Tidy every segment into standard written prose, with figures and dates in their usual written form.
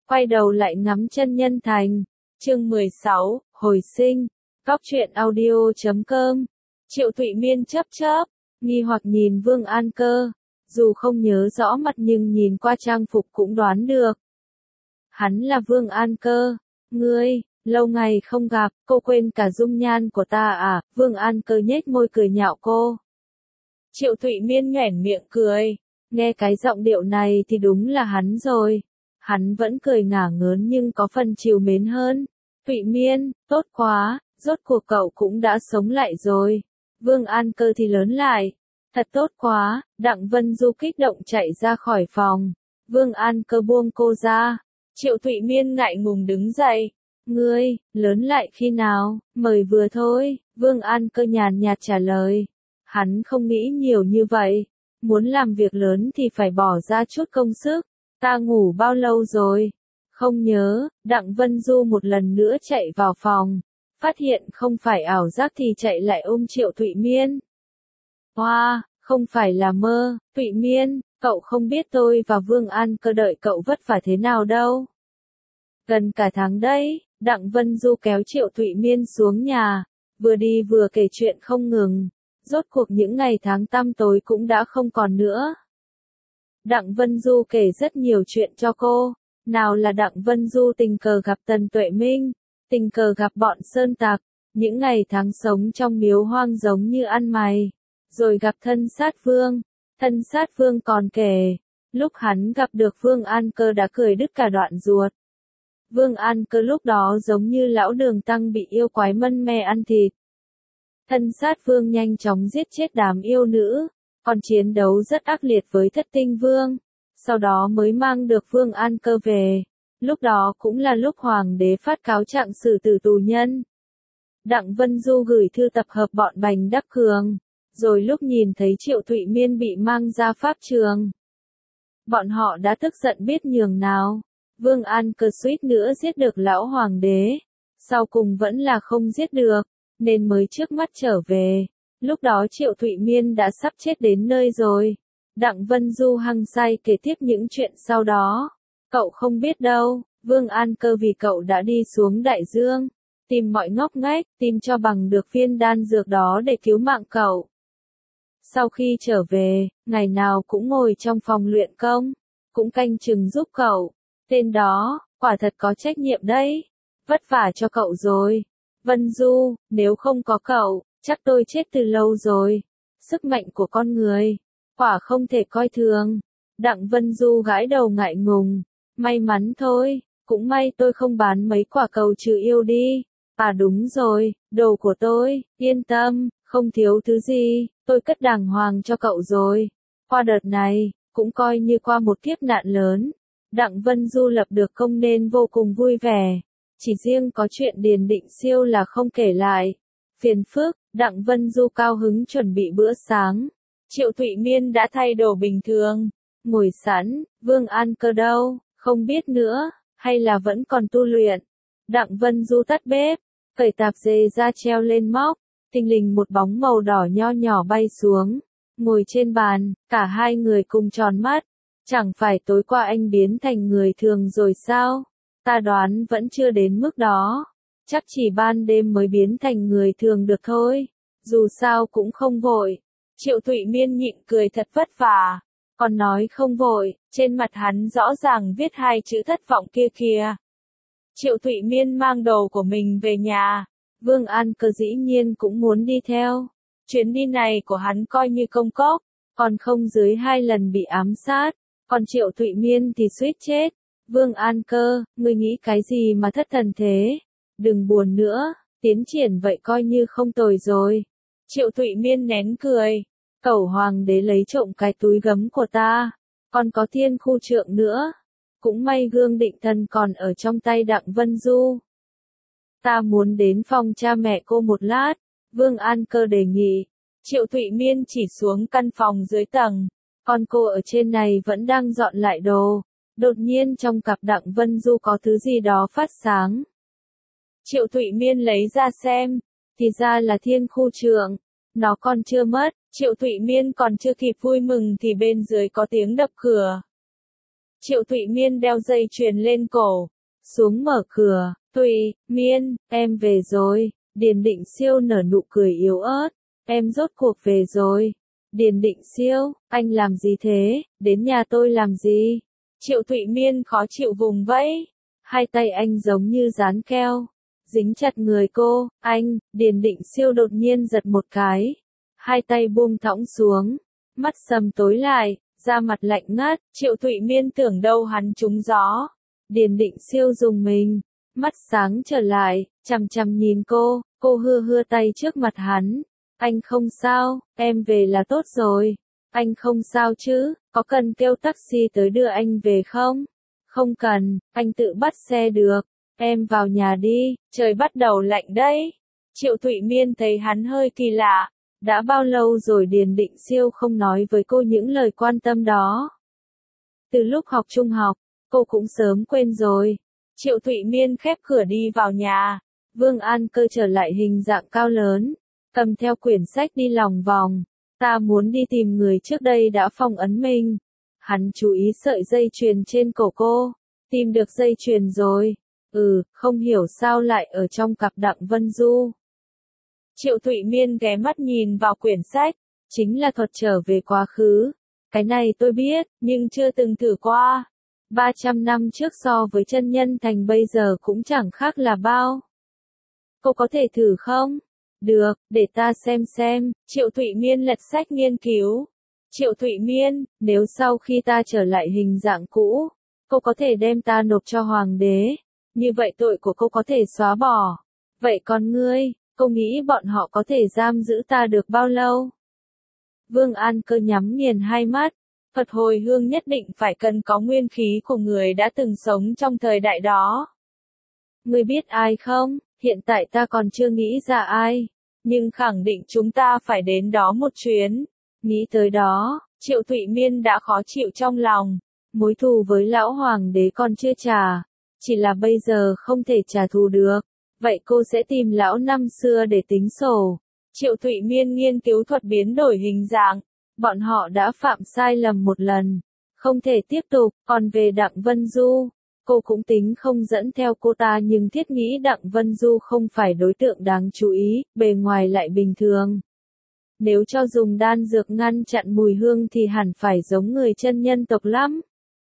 quay đầu lại ngắm chân nhân thành. Chương 16, hồi sinh. Góc truyện audio.com. Triệu Thụy Miên chớp chớp, nghi hoặc nhìn Vương An Cơ, dù không nhớ rõ mặt nhưng nhìn qua trang phục cũng đoán được. Hắn là Vương An Cơ. Ngươi, lâu ngày không gặp, cô quên cả dung nhan của ta à? Vương An Cơ nhếch môi cười nhạo cô. Triệu Thụy Miên nhoẻn miệng cười, nghe cái giọng điệu này thì đúng là hắn rồi. Hắn vẫn cười ngả ngớn nhưng có phần trìu mến hơn. Thụy Miên, tốt quá, rốt cuộc cậu cũng đã sống lại rồi. Vương An Cơ thì lớn lại. Thật tốt quá, Đặng Vân Du kích động chạy ra khỏi phòng. Vương An Cơ buông cô ra. Triệu Thụy Miên ngại ngùng đứng dậy. Ngươi, lớn lại khi nào? Mời vừa thôi, Vương An Cơ nhàn nhạt trả lời. Hắn không nghĩ nhiều như vậy. Muốn làm việc lớn thì phải bỏ ra chút công sức. Ta ngủ bao lâu rồi? Không nhớ. Đặng Vân Du một lần nữa chạy vào phòng. Phát hiện không phải ảo giác thì chạy lại ôm Triệu Thụy Miên. Hoa, không phải là mơ. Thụy Miên, cậu không biết tôi và Vương An Cơ đợi cậu vất vả thế nào đâu. Gần cả tháng đấy. Đặng Vân Du kéo Triệu Thụy Miên xuống nhà, vừa đi vừa kể chuyện không ngừng. Rốt cuộc những ngày tháng tăm tối cũng đã không còn nữa. Đặng Vân Du kể rất nhiều chuyện cho cô. Nào là Đặng Vân Du tình cờ gặp Tần Tuệ Minh, tình cờ gặp bọn sơn tặc, những ngày tháng sống trong miếu hoang giống như ăn mày. Rồi gặp thân sát vương. Thân sát vương còn kể, lúc hắn gặp được Vương An Cơ đã cười đứt cả đoạn ruột. Vương An Cơ lúc đó giống như lão đường tăng bị yêu quái mân me ăn thịt. Thân sát vương nhanh chóng giết chết đám yêu nữ, còn chiến đấu rất ác liệt với Thất Tinh Vương. Sau đó mới mang được Vương An Cơ về. Lúc đó cũng là lúc hoàng đế phát cáo trạng xử tử tù nhân. Đặng Vân Du gửi thư tập hợp bọn Bành Đắc Cường. Rồi lúc nhìn thấy Triệu Thụy Miên bị mang ra pháp trường, bọn họ đã tức giận biết nhường nào. Vương An Cơ suýt nữa giết được lão hoàng đế, sau cùng vẫn là không giết được, nên mới trước mắt trở về. Lúc đó Triệu Thụy Miên đã sắp chết đến nơi rồi. Đặng Vân Du hăng say kể tiếp những chuyện sau đó. Cậu không biết đâu, Vương An Cơ vì cậu đã đi xuống đại dương, tìm mọi ngóc ngách, tìm cho bằng được viên đan dược đó để cứu mạng cậu. Sau khi trở về, ngày nào cũng ngồi trong phòng luyện công, cũng canh chừng giúp cậu. Tên đó, quả thật có trách nhiệm đấy. Vất vả cho cậu rồi. Vân Du, nếu không có cậu, chắc tôi chết từ lâu rồi. Sức mạnh của con người, quả không thể coi thường. Đặng Vân Du gãi đầu ngại ngùng. May mắn thôi, cũng may tôi không bán mấy quả cầu trừ yêu đi. À đúng rồi, đồ của tôi, yên tâm, không thiếu thứ gì, tôi cất đàng hoàng cho cậu rồi. Qua đợt này, cũng coi như qua một kiếp nạn lớn. Đặng Vân Du lập được công nên vô cùng vui vẻ. Chỉ riêng có chuyện Điền Định Siêu là không kể lại. Phiền phức, Đặng Vân Du cao hứng chuẩn bị bữa sáng. Triệu Thụy Miên đã thay đồ bình thường. Ngồi sẵn, Vương An Cơ đâu, không biết nữa, hay là vẫn còn tu luyện. Đặng Vân Du tắt bếp, cởi tạp dề ra treo lên móc. Thình lình một bóng màu đỏ nho nhỏ bay xuống. Ngồi trên bàn, cả hai người cùng tròn mắt. Chẳng phải tối qua anh biến thành người thường rồi sao? Ta đoán vẫn chưa đến mức đó. Chắc chỉ ban đêm mới biến thành người thường được thôi. Dù sao cũng không vội. Triệu Thụy Miên nhịn cười thật vất vả. Còn nói không vội, trên mặt hắn rõ ràng viết hai chữ thất vọng kia kìa. Triệu Thụy Miên mang đồ của mình về nhà. Vương An Cơ dĩ nhiên cũng muốn đi theo. Chuyến đi này của hắn coi như công cốc, còn không dưới 2 lần bị ám sát. Còn Triệu Thụy Miên thì suýt chết. Vương An Cơ, ngươi nghĩ cái gì mà thất thần thế? Đừng buồn nữa, tiến triển vậy coi như không tồi rồi. Triệu Thụy Miên nén cười. Cẩu hoàng đế lấy trộm cái túi gấm của ta. Còn có Thiên Khu Trượng nữa. Cũng may gương định thần còn ở trong tay Đặng Vân Du. Ta muốn đến phòng cha mẹ cô một lát. Vương An Cơ đề nghị. Triệu Thụy Miên chỉ xuống căn phòng dưới tầng. Còn cô ở trên này vẫn đang dọn lại đồ. Đột nhiên trong cặp Đặng Vân Du có thứ gì đó phát sáng. Triệu Thụy Miên lấy ra xem. Thì ra là Thiên Khu Trượng. Nó còn chưa mất. Triệu Thụy Miên còn chưa kịp vui mừng thì bên dưới có tiếng đập cửa. Triệu Thụy Miên đeo dây chuyền lên cổ, xuống mở cửa. Thụy Miên, em về rồi. Điền Định Siêu nở nụ cười yếu ớt. Em rốt cuộc về rồi. Điền Định Siêu, anh làm gì thế? Đến nhà tôi làm gì? Triệu Thụy Miên khó chịu vùng vẫy. Hai tay anh giống như dán keo, dính chặt người cô. Anh, Điền Định Siêu đột nhiên giật một cái. Hai tay buông thõng xuống, mắt sầm tối lại, da mặt lạnh ngắt. Triệu Thụy Miên tưởng đâu hắn trúng gió. Điền Định Siêu rùng mình, mắt sáng trở lại, chằm chằm nhìn cô hưa tay trước mặt hắn. Anh không sao, em về là tốt rồi. Anh không sao chứ, có cần kêu taxi tới đưa anh về không? Không cần, anh tự bắt xe được. Em vào nhà đi, trời bắt đầu lạnh đấy. Triệu Thụy Miên thấy hắn hơi kỳ lạ. Đã bao lâu rồi Điền Định Siêu không nói với cô những lời quan tâm đó? Từ lúc học trung học, cô cũng sớm quên rồi. Triệu Thụy Miên khép cửa đi vào nhà. Vương An Cơ trở lại hình dạng cao lớn, cầm theo quyển sách đi lòng vòng. Ta muốn đi tìm người trước đây đã phong ấn mình. Hắn chú ý sợi dây chuyền trên cổ cô. Tìm được dây chuyền rồi. Không hiểu sao lại ở trong cặp Đặng Vân Du. Triệu Thụy Miên ghé mắt nhìn vào quyển sách. Chính là thuật trở về quá khứ. Cái này tôi biết, nhưng chưa từng thử qua. 300 năm trước so với chân nhân thành bây giờ cũng chẳng khác là bao. Cô có thể thử không? Được, để ta xem. Triệu Thụy Miên lật sách nghiên cứu. Triệu Thụy Miên, nếu sau khi ta trở lại hình dạng cũ, cô có thể đem ta nộp cho hoàng đế. Như vậy tội của cô có thể xóa bỏ. Vậy còn ngươi, cô nghĩ bọn họ có thể giam giữ ta được bao lâu? Vương An Cơ nhắm nghiền hai mắt. Phật hồi hương nhất định phải cần có nguyên khí của người đã từng sống trong thời đại đó. Ngươi biết ai không? Hiện tại ta còn chưa nghĩ ra ai. Nhưng khẳng định chúng ta phải đến đó một chuyến. Nghĩ tới đó, Triệu Thụy Miên đã khó chịu trong lòng. Mối thù với lão hoàng đế còn chưa trả. Chỉ là bây giờ không thể trả thù được. Vậy cô sẽ tìm lão năm xưa để tính sổ. Triệu Thụy Miên nghiên cứu thuật biến đổi hình dạng. Bọn họ đã phạm sai lầm một lần. Không thể tiếp tục. Còn về Đặng Vân Du, cô cũng tính không dẫn theo cô ta, nhưng thiết nghĩ Đặng Vân Du không phải đối tượng đáng chú ý, bề ngoài lại bình thường. Nếu cho dùng đan dược ngăn chặn mùi hương thì hẳn phải giống người chân nhân tộc lắm.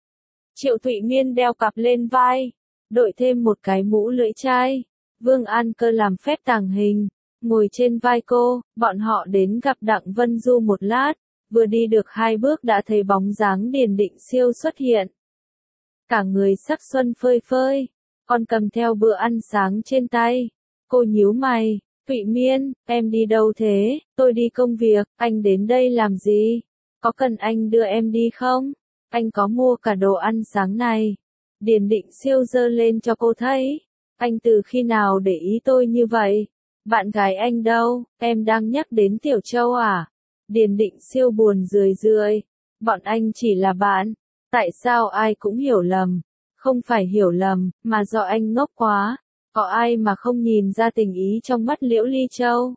Triệu Thụy Miên đeo cặp lên vai, đội thêm một cái mũ lưỡi chai. Vương An Cơ làm phép tàng hình, ngồi trên vai cô. Bọn họ đến gặp Đặng Vân Du một lát, vừa đi được 2 bước đã thấy bóng dáng Điền Định Siêu xuất hiện. Cả người sắc xuân phơi phới, còn cầm theo bữa ăn sáng trên tay. Cô nhíu mày. Thụy Miên, em đi đâu thế? Tôi đi công việc. Anh đến đây làm gì? Có cần anh đưa em đi không? Anh có mua cả đồ ăn sáng này. Điền Định Siêu giơ lên cho cô thấy. Anh từ khi nào để ý tôi như vậy? Bạn gái anh đâu? Em đang nhắc đến Tiểu Châu à? Điền Định Siêu buồn rười rượi. Bọn anh chỉ là bạn. Tại sao ai cũng hiểu lầm? Không phải hiểu lầm, mà do anh ngốc quá. Có ai mà không nhìn ra tình ý trong mắt Liễu Ly Châu?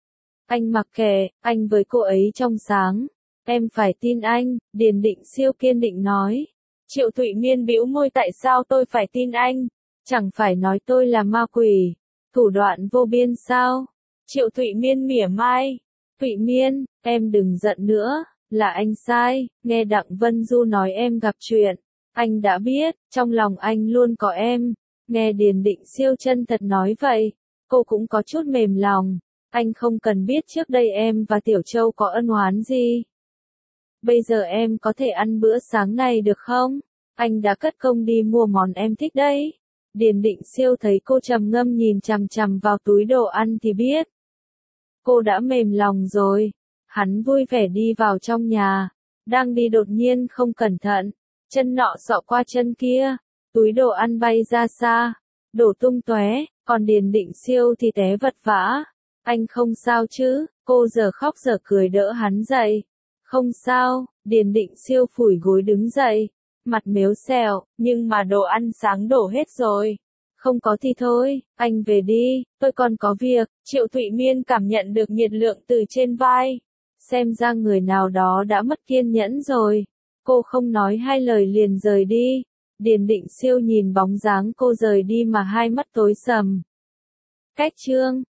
Anh mặc kệ, anh với cô ấy trong sáng. Em phải tin anh, Điền Định Siêu kiên định nói. Triệu Thụy Miên bĩu môi, tại sao tôi phải tin anh? Chẳng phải nói tôi là ma quỷ, thủ đoạn vô biên sao? Triệu Thụy Miên mỉa mai. Thụy Miên, em đừng giận nữa, là anh sai, nghe Đặng Vân Du nói em gặp chuyện. Anh đã biết, trong lòng anh luôn có em. Nghe Điền Định Siêu chân thật nói vậy, cô cũng có chút mềm lòng. Anh không cần biết trước đây em và Tiểu Châu có ân oán gì. Bây giờ em có thể ăn bữa sáng này được không? Anh đã cất công đi mua món em thích đấy. Điền Định Siêu thấy cô trầm ngâm nhìn chằm chằm vào túi đồ ăn thì biết cô đã mềm lòng rồi. Hắn vui vẻ đi vào trong nhà. Đang đi đột nhiên không cẩn thận, chân nọ xọ qua chân kia. Túi đồ ăn bay ra xa, đổ tung tóe, còn Điền Định Siêu thì té vật vã. Anh không sao chứ? Cô giờ khóc giờ cười đỡ hắn dậy. Không sao, Điền Định Siêu phủi gối đứng dậy, mặt mếu xẹo, nhưng mà đồ ăn sáng đổ hết rồi. Không có thì thôi, anh về đi, tôi còn có việc. Triệu Thụy Miên cảm nhận được nhiệt lượng từ trên vai. Xem ra người nào đó đã mất kiên nhẫn rồi. Cô không nói hai lời liền rời đi. Điền Định Siêu nhìn bóng dáng cô rời đi mà hai mắt tối sầm. Cách chương